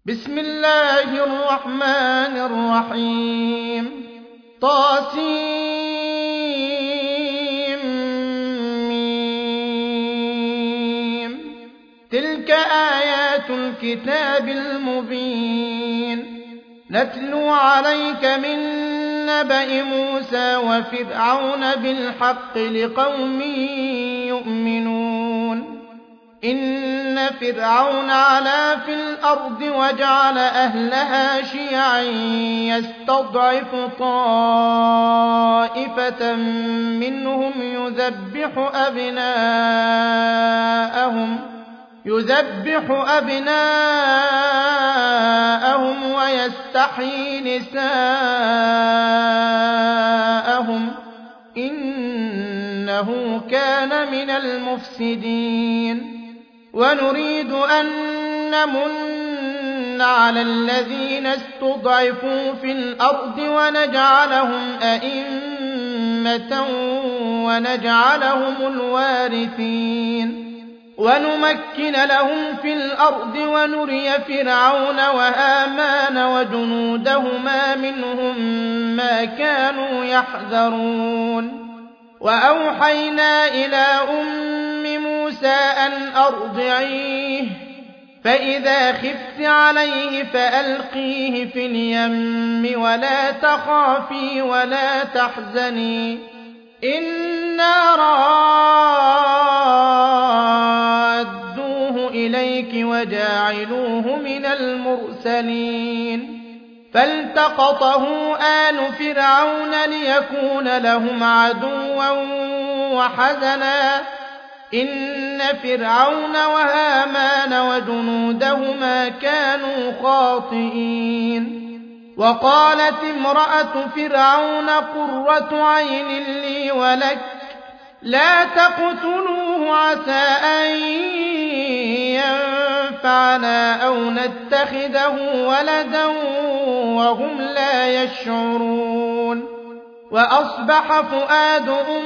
بسم الله الرحمن الرحيم طاسيم تلك آيات الكتاب المبين نتلو عليك من نبأ موسى وفرعون بالحق لقوم يؤمنون إن فرعون علا في الأرض وجعل أهلها شيعا يستضعف طائفة منهم يذبح أبناءهم ويستحيي نساءهم إنه كان من المفسدين ونريد أن نمن على الذين استضعفوا في الأرض ونجعلهم أئمة ونجعلهم الوارثين ونمكن لهم في الأرض ونري فرعون وهامان وجنودهما منهم ما كانوا يحذرون وأوحينا إلى موسى أن أرضعيه فإذا خفت عليه فألقيه في اليم ولا تخافي ولا تحزني إنا رادوه إليك وجاعلوه من المرسلين فالتقطه آل فرعون ليكون لهم عدوا وحزنا إن فرعون وهامان وجنودهما كانوا خاطئين وقالت امرأة فرعون قرة عين لي ولك لا تقتلوه عسى أن ينفعنا أو نتخذه ولدا وهم لا يشعرون وأصبح فؤاد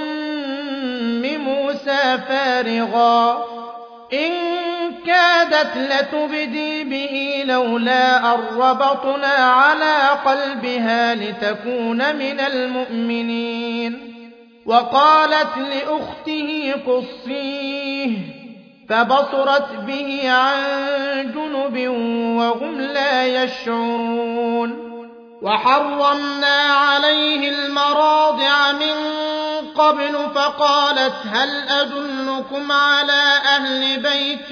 موسى فارغا إن كادت لتبدي به لولا أن ربطنا على قلبها لتكون من المؤمنين وقالت لأخته قصيه فبصرت به عن جنب وهم لا يشعرون وحرمنا عليه المراضع من قبل فقالت هل أدلكم على أهل بيت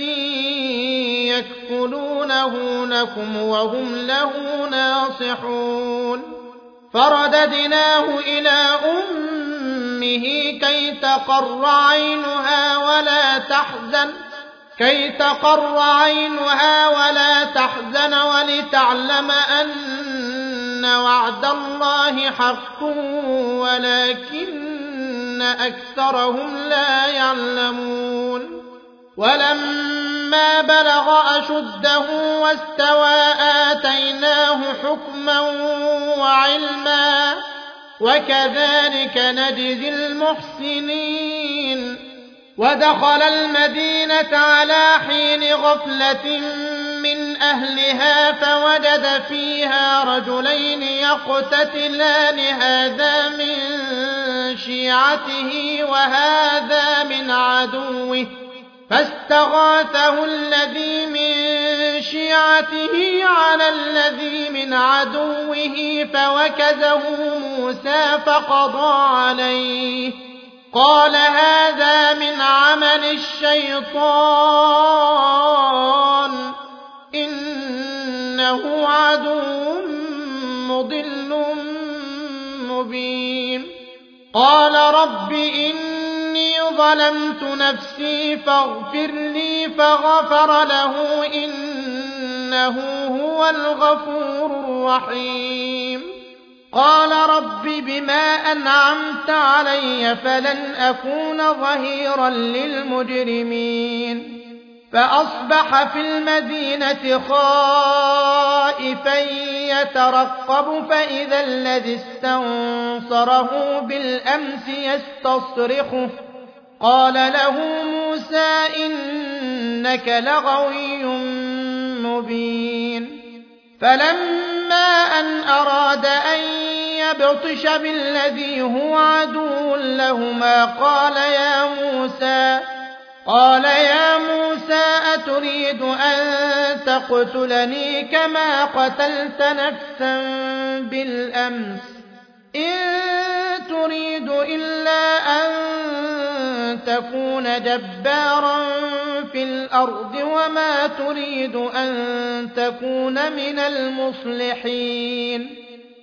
يكفلونه لكم وهم له ناصحون فرددناه إلى أمه كي تقر عينها ولا تحزن ولتعلم أن وعد الله حق ولكن أكثرهم لا يعلمون ولما بلغ أشده واستوى آتيناه حكما وعلما وكذلك نجزي المحسنين ودخل المدينة على حين غفلة من أهلها فوجد فيها رجلين يقتتلان هذا من شيعته وهذا من عدوه فاستغاثه الذي من شيعته على الذي من عدوه فوكزه موسى فقضى عليه قال هذا من عمل الشيطان إنه عدو مضل مبين قال رب إني ظلمت نفسي فاغفر لي فغفر له إنه هو الغفور الرحيم قال رب بما أنعمت علي فلن أكون ظهيرا للمجرمين فأصبح في المدينة خائفا يترقب فإذا الذي استنصره بالأمس يستصرخه قال له موسى إنك لغوي مبين فلما أن أراد أن يبطش بالذي هو عدو لهما قال يا موسى أتريد أن تقتلني كما قتلت نفسا بالأمس إن تريد إلا أن تكون جبارا في الأرض وما تريد أن تكون من المصلحين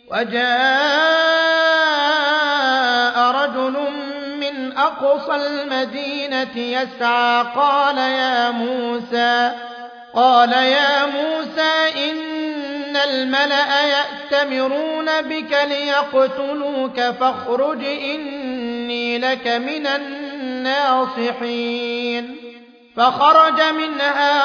وجاء رجل من أقصى المدينة يسعى قال يا موسى إن الملأ يأتمرون بك ليقتلوك فاخرج إني لك من الناصحين فخرج منها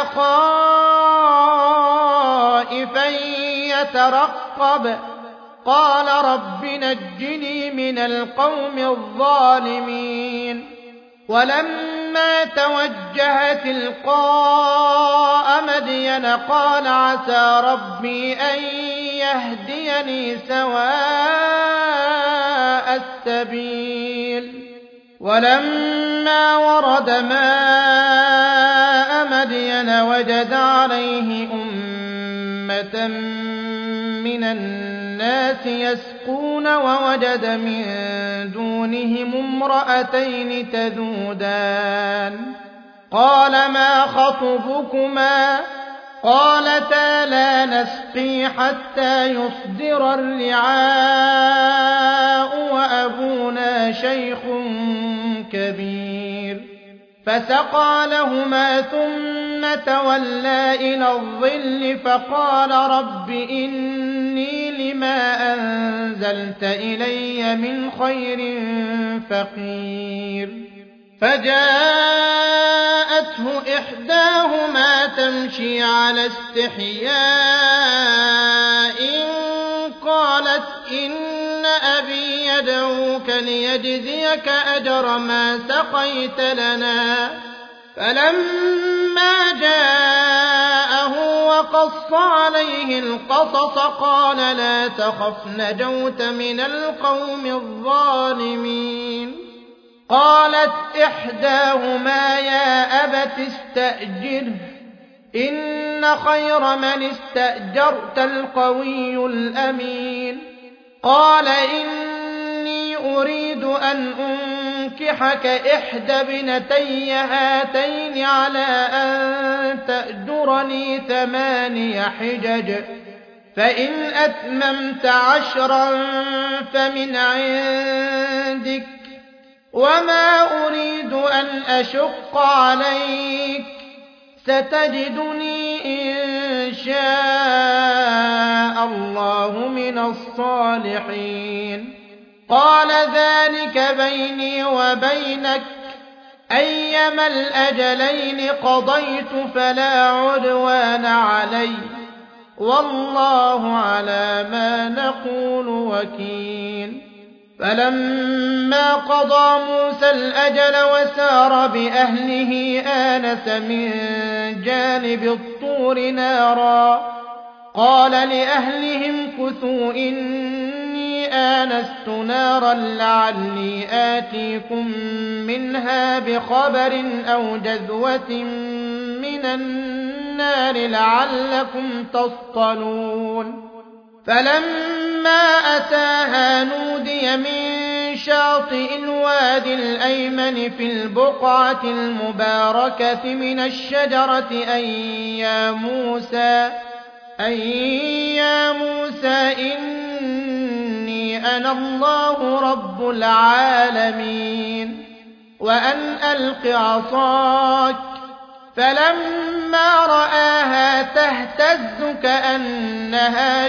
خائفا يترقب قال رب نجني من القوم الظالمين ولما توجه تلقاء مدين قال عسى ربي أن يهديني سواء السبيل ولما ورد ماء مدين وجد عليه أمة من الناس يسقون ووجد من دونهم امرأتين تذودان قال ما خطبكما قالتا لا نسقي حتى يصدر الرعاء وأبونا شيخ كبير فسقى لهما ثم تولى إلى الظل فقال رب إني لما أنزلت إلي من خير فقير فجاءته إحداهما تمشي على استحياء قالت إن أبي يدعوك ليجزيك أجر ما سقيت لنا فلما جاءه وقص عليه القصص قال لا تخف نجوت من القوم الظالمين قالت إحداهما يا أبت استأجره إن خير من استأجرت القوي الأمين قال إني أريد أن أنكحك إحدى ابنتي هاتين على أن تأجرني 8 حجج فإن أتممت 10 فمن عندك وما أريد أن أشق عليك ستجدني إن شاء الله من الصالحين قال ذلك بيني وبينك أيما الأجلين قضيت فلا عدوان علي والله على ما نقول وكيل فلما قضى موسى الأجل وسار بأهله آنس من جانب الطور نارا قال لأهلهم كثوا إني آنست نارا لعلي آتيكم منها بخبر أو جذوة من النار لعلكم تصطلون فلما أتاها نودي من شاطئ الوادي الأيمن في البقعة المباركة من الشجرة أي يا موسى إني أنا الله رب العالمين وأن ألق عصاك فلما رآها تهتز كأنها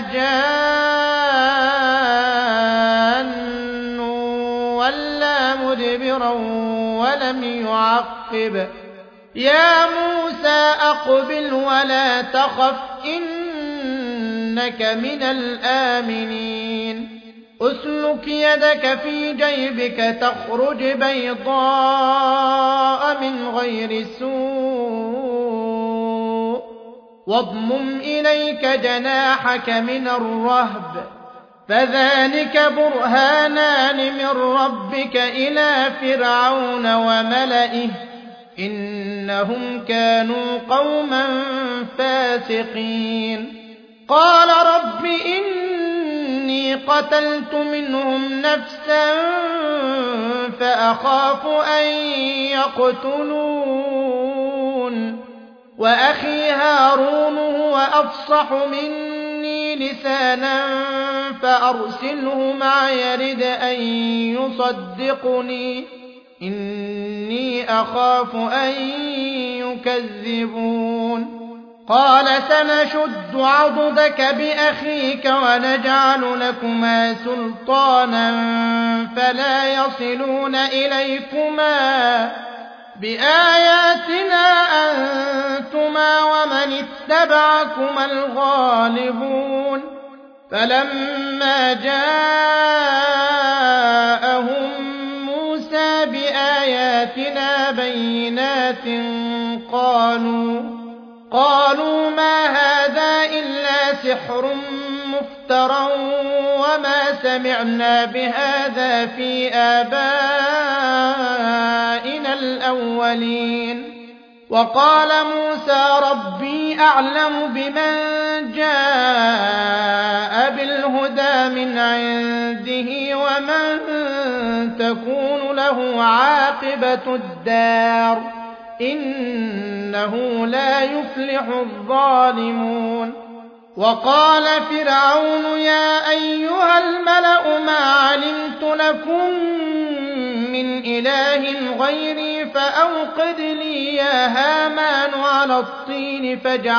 جان ولا مدبرا ولم يعقب يا موسى أقبل ولا تخف إنك من الآمنين أسلك يدك في جيبك تخرج بيضاء من غير سوء واضمم إليك جناحك من الرهب فذلك برهانان من ربك إلى فرعون وملئه إنهم كانوا قوما فاسقين قال رب إني قتلت منهم نفسا فأخاف أن يقتلون وأخي هارون هو أفصح مني لسانا فأرسله معي يرد أن يصدقني إني أخاف أن يكذبون قال سنشد عضدك بأخيك ونجعل لكما سلطانا فلا يصلون إليكما بآياتنا أنتما ومن اتبعكما الغالبون فلما جاءهم موسى بآياتنا بينات قالوا ما هذا إلا سحر مفترى وما سمعنا بهذا في آبائنا الأولين وقال موسى ربي أعلم بمن جاء بالهدى من عنده ومن تكون له عاقبة الدار إنه لا يفلح الظالمون وقال فرعون يا أيها الملأ ما علمت لكم من إله غيري فأوقد لي يا هامان على الطين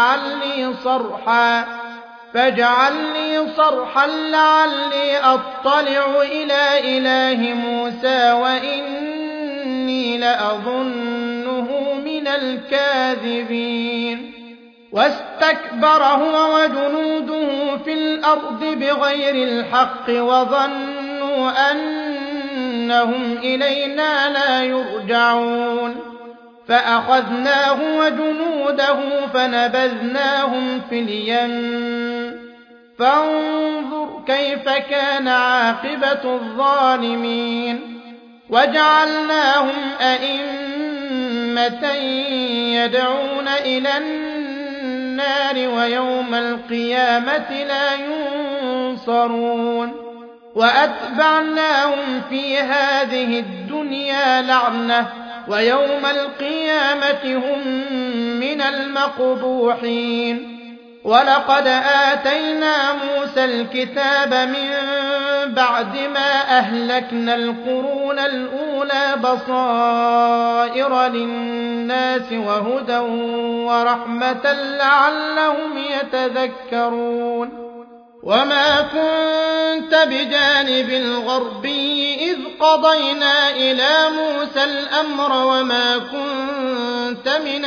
فاجعل لي صرحا لعلي أطلع إلى إله موسى وإني لأظنه من الكاذبين واستكبر هو وجنوده في الأرض بغير الحق وظنوا أنهم إلينا لا يرجعون فأخذناه وجنوده فنبذناهم في اليم فانظر كيف كان عاقبة الظالمين وجعلناهم أئمة يدعون إلى النار ويوم القيامة لا ينصرون وأتبعناهم في هذه الدنيا لعنة ويوم القيامة هم من المقبوحين ولقد آتينا موسى الكتاب من بعد ما أهلكنا القرون الأولى بصائر للناس وهدى ورحمة لعلهم يتذكرون وما كنت بجانب الغربي إذ قضينا إلى موسى الأمر وما كنت من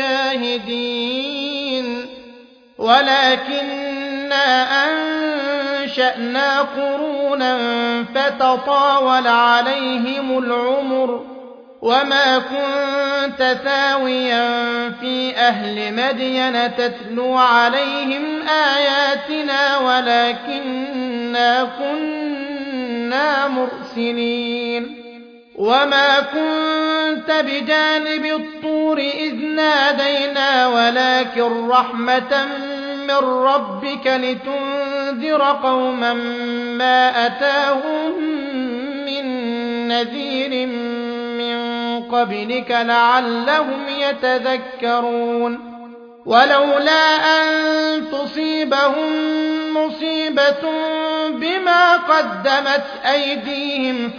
الشاهدين ولكننا أنشأنا قرونا فتطاول عليهم العمر وما كنت ثاويا في أهل مدين تتلو عليهم آياتنا ولكننا كنا مرسلين وما كنت بجانب الطور إذ نادينا ولكن رحمة من ربك لتنذر قوما ما أتاهم من نذير من قبلك لعلهم يتذكرون ولولا أن تصيبهم مصيبة بما قدمت أيديهم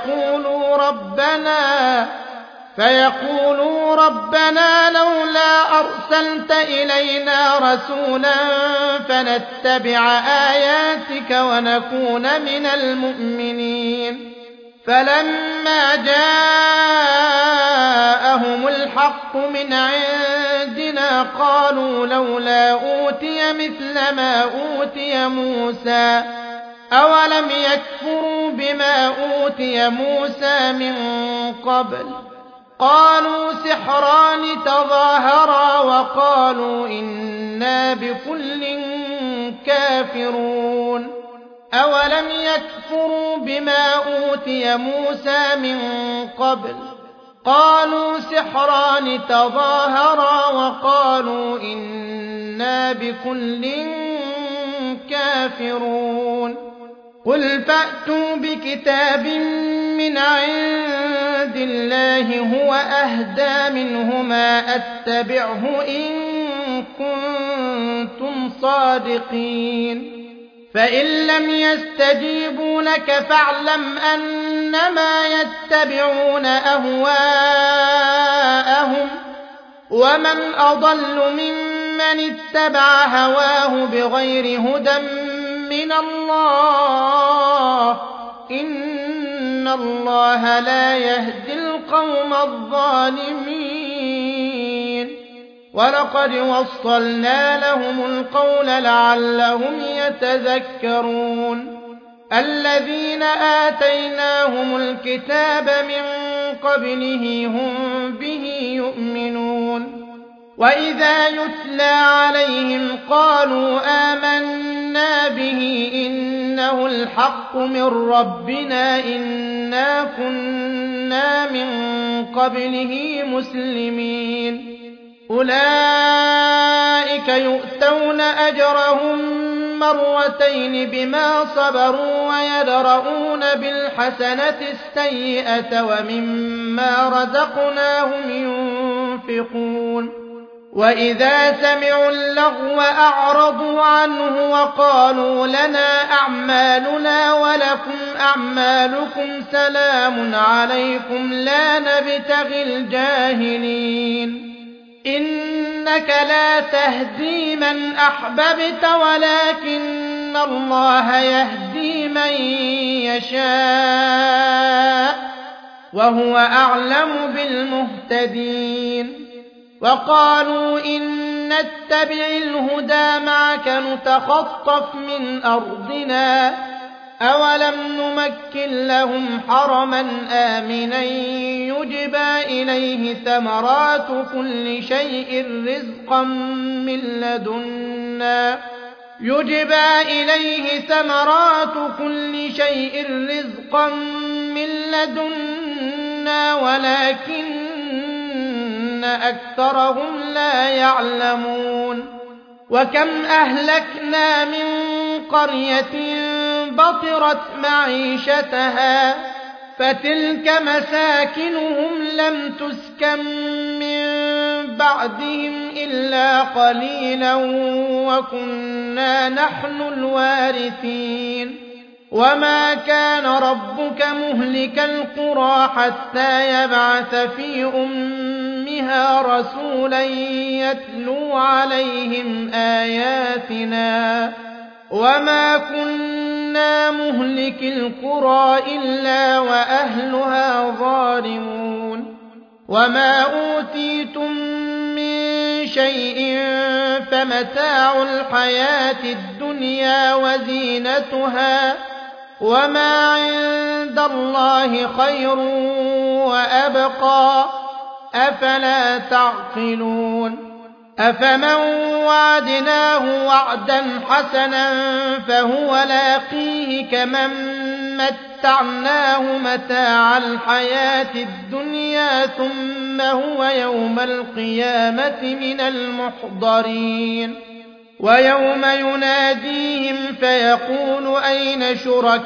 فيقولوا ربنا لولا أرسلت إلينا رسولا فنتبع آياتك ونكون من المؤمنين فلما جاءهم الحق من عندنا قالوا لولا أوتي مثل ما أوتي موسى أولم يكفروا بما أوتي موسى من قبل قالوا سحران تظاهرا وقالوا إنا بكل كافرون أولم يكفروا بما أوتي موسى من قبل قالوا سحران تظاهرا وقالوا إنا بكل كافرون قل فأتوا بكتاب من عند الله هو أهدى منهما أتبعه إن كنتم صادقين فإن لم يستجيبوا لك فاعلم أنما يتبعون أهواءهم ومن أضل ممن اتبع هواه بغير هدى من الله إن الله لا يهدي القوم الظالمين ولقد وصلنا لهم القول لعلهم يتذكرون الذين آتيناهم الكتاب من قبله هم به يؤمنون وإذا يتلى عليهم قالوا آمنا به إنه الحق من ربنا إنا كنا من قبله مسلمين أولئك يؤتون أجرهم مرتين بما صبروا ويدرؤون بالحسنة السيئة ومما رزقناهم ينفقون وإذا سمعوا اللغو أعرضوا عنه وقالوا لنا أعمالنا ولكم أعمالكم سلام عليكم لا نبتغي الجاهلين إنك لا تهدي من أحببت ولكن الله يهدي من يشاء وهو أعلم بالمهتدين وقالوا إن نتبع الهدى معك نتخطف من أرضنا أولم نمكن لهم حرما آمنا يجبى إليه ثمرات كل شيء رزقا من لدنا ولكن أكثرهم لا يعلمون وكم أهلكنا من قرية بطرت معيشتها فتلك مساكنهم لم تسكن من بعدهم إلا قليلا وكنا نحن الوارثين وما كان ربك مهلك القرى حتى يبعث في أمها رسولا يتلو عليهم آياتنا وما كنا مهلك القرى إلا وأهلها ظالمون وما أوتيتم من شيء فمتاع الحياة الدنيا وزينتها وما عند الله خير وأبقى أفلا تعقلون أفمن وعدناه وعدا حسنا فهو لاقيه كمن متعناه متاع الحياة الدنيا ثم هو يوم القيامة من المحضرين ويوم يناديهم فيقول أين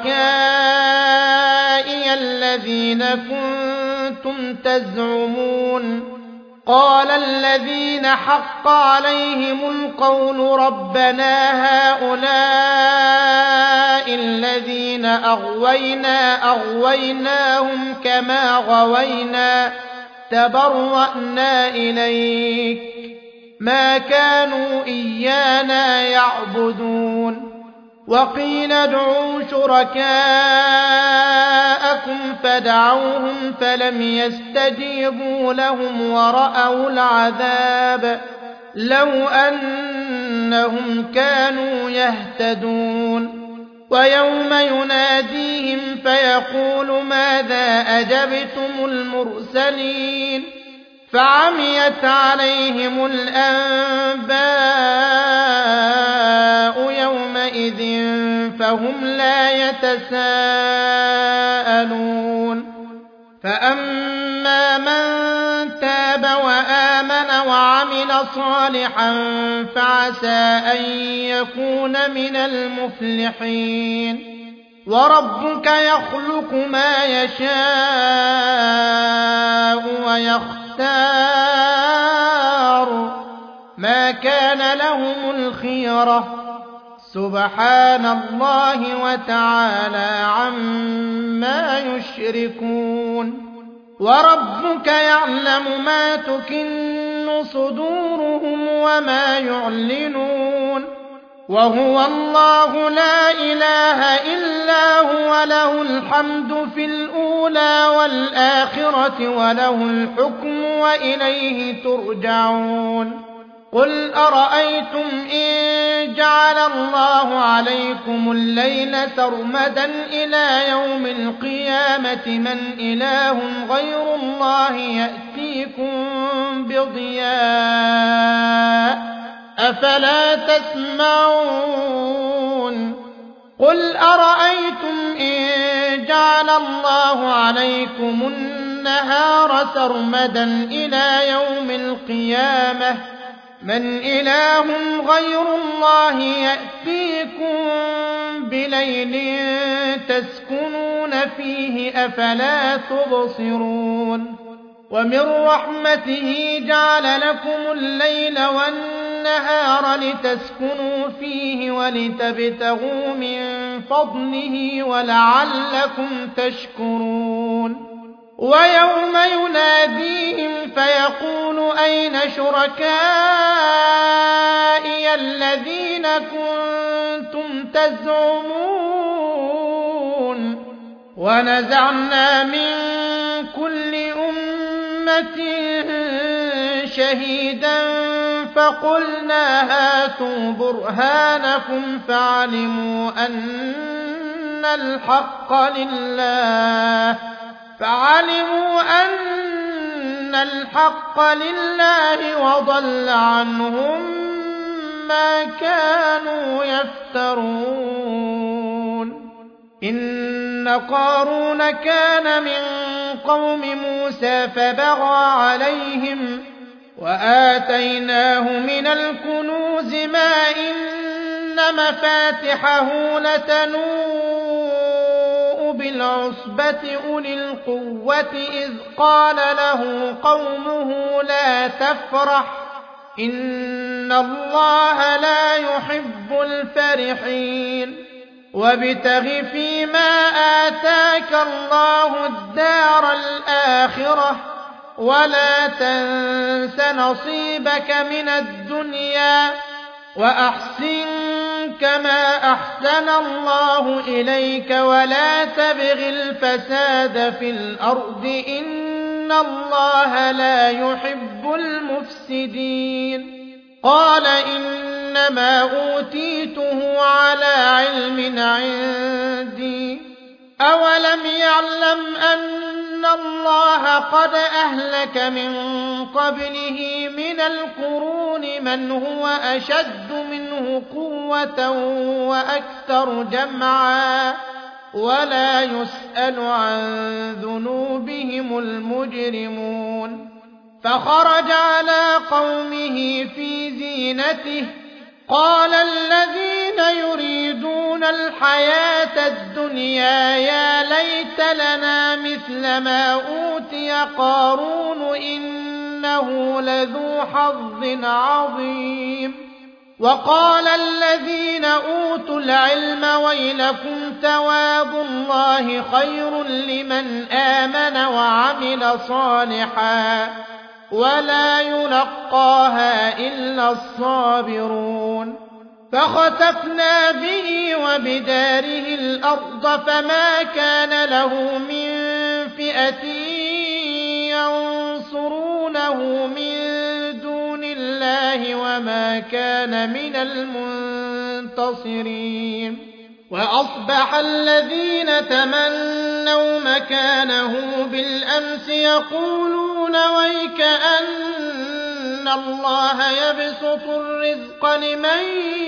شركائي الذين كنتم تزعمون قال الذين حق عليهم القول ربنا هؤلاء الذين أغويناهم كما غوينا تبرأنا إليك ما كانوا إيانا يعبدون وقيل ادعوا شركاءكم فدعوهم فلم يستجيبوا لهم ورأوا العذاب لو أنهم كانوا يهتدون ويوم يناديهم فيقول ماذا أجبتم المرسلين فعميت عليهم الأنباء يومئذ فهم لا يتساءلون فأما من تاب وآمن وعمل صالحا فعسى أن يكون من المفلحين وربك يخلق ما يشاء ويختار ما كان لهم الخيرة سبحان الله وتعالى عما يشركون وربك يعلم ما تكن صدورهم وما يعلنون وهو الله لا إله إلا هو له الحمد في الأولى والآخرة وله الحكم وإليه ترجعون قل أرأيتم إن جعل الله عليكم الليل سرمدا إلى يوم القيامة من إله غير الله يأتيكم بضياء أفلا تسمعون قل أرأيتم إن جعل الله عليكم النهار سرمدا إلى يوم القيامة من إله غير الله يأتيكم بليل تسكنون فيه أفلا تبصرون ومن رحمته جعل لكم الليل والنهار لتسكنوا فيه ولتبتغوا من فضله ولعلكم تشكرون ويوم يناديهم فيقول أين شركائي الذين كنتم تزعمون ونزعنا من كل أمة شهيدا فقلنا هاتوا برهانكم فعلموا أن الحق لله وضل عنهم ما كانوا يفترون إن قارون كان من قوم موسى فبغى عليهم وآتيناه من الكنوز ما إن مفاتحه لتنوء بالعصبة أولي القوة إذ قال له قومه لا تفرح إن الله لا يحب الفرحين وابتغ فيما آتاك الله الدار الآخرة ولا تنس نصيبك من الدنيا وأحسن كما أحسن الله إليك ولا تبغ الفساد في الأرض إن الله لا يحب المفسدين قال إنما أوتيته على علم عندي أولم يعلم أن الله قد أهلك من قبله من القرون من هو أشد منه قوة وأكثر جمعا ولا يسأل عن ذنوبهم المجرمون فخرج على قومه في زينته قال الذين يريدون الحياة الدنيا يا ليت لنا مثل ما أوتي قارون إنه لذو حظ عظيم وقال الذين أوتوا العلم ويلكم ثواب الله خير لمن آمن وعمل صالحا ولا يلقاها إلا الصابرون فخسفنا به وبداره الأرض فما كان له من فئة ينصرونه من دون الله وما كان من المنتصرين وأصبح الذين تمنوا مكانه بالأمس يقولون ويكأن الله يبسط الرزق لمن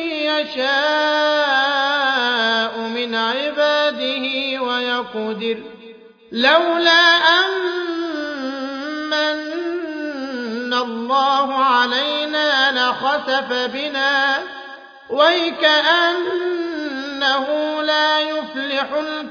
يشاء من عباده ويقدر لولا أن من الله علينا لخسف بنا ويكأنه لا يفلح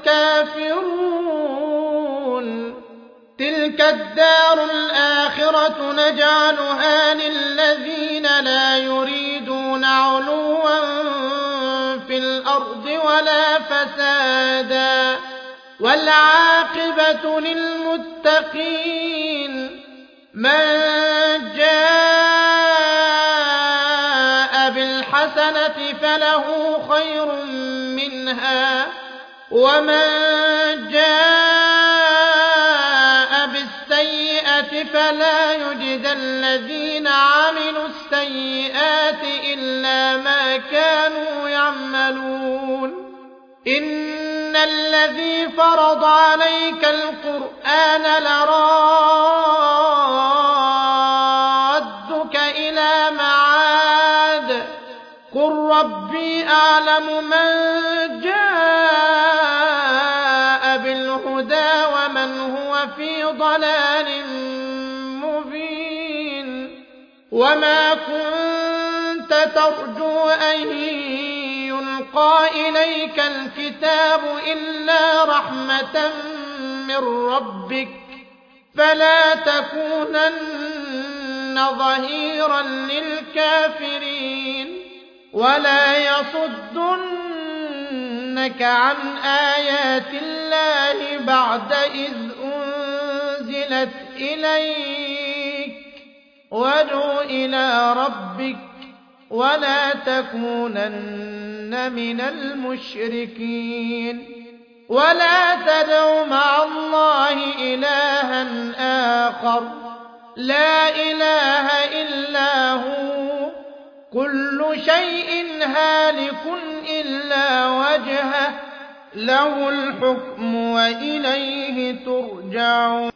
الكافرون تلك الدار الآخرة نجعلها للذين لا يريدون علوا في الأرض ولا فسادا والعاقبة للمتقين من جاء بالحسنة فله خير منها ومن جاء بالسيئة فلا يجزى الذين عملوا السيئات إلا ما كانوا يعملون إن الذي فرض عليك القرآن لرادك إلى معاد قل ربي أعلم من جاء بالهدى ومن هو في ضلال مبين وما كنت ترجو أن يلقى إليك الكتاب إلا رحمة من ربك فلا تكونن ظهيرا للكافرين ولا يصدنك عن آيات الله بعد إذ أنزلت إليك وادع إلى ربك ولا تكونن من المشركين ولا تدع مع الله إلها آخر لا إله إلا هو كل شيء هالك إلا وجهه له الحكم وإليه ترجعون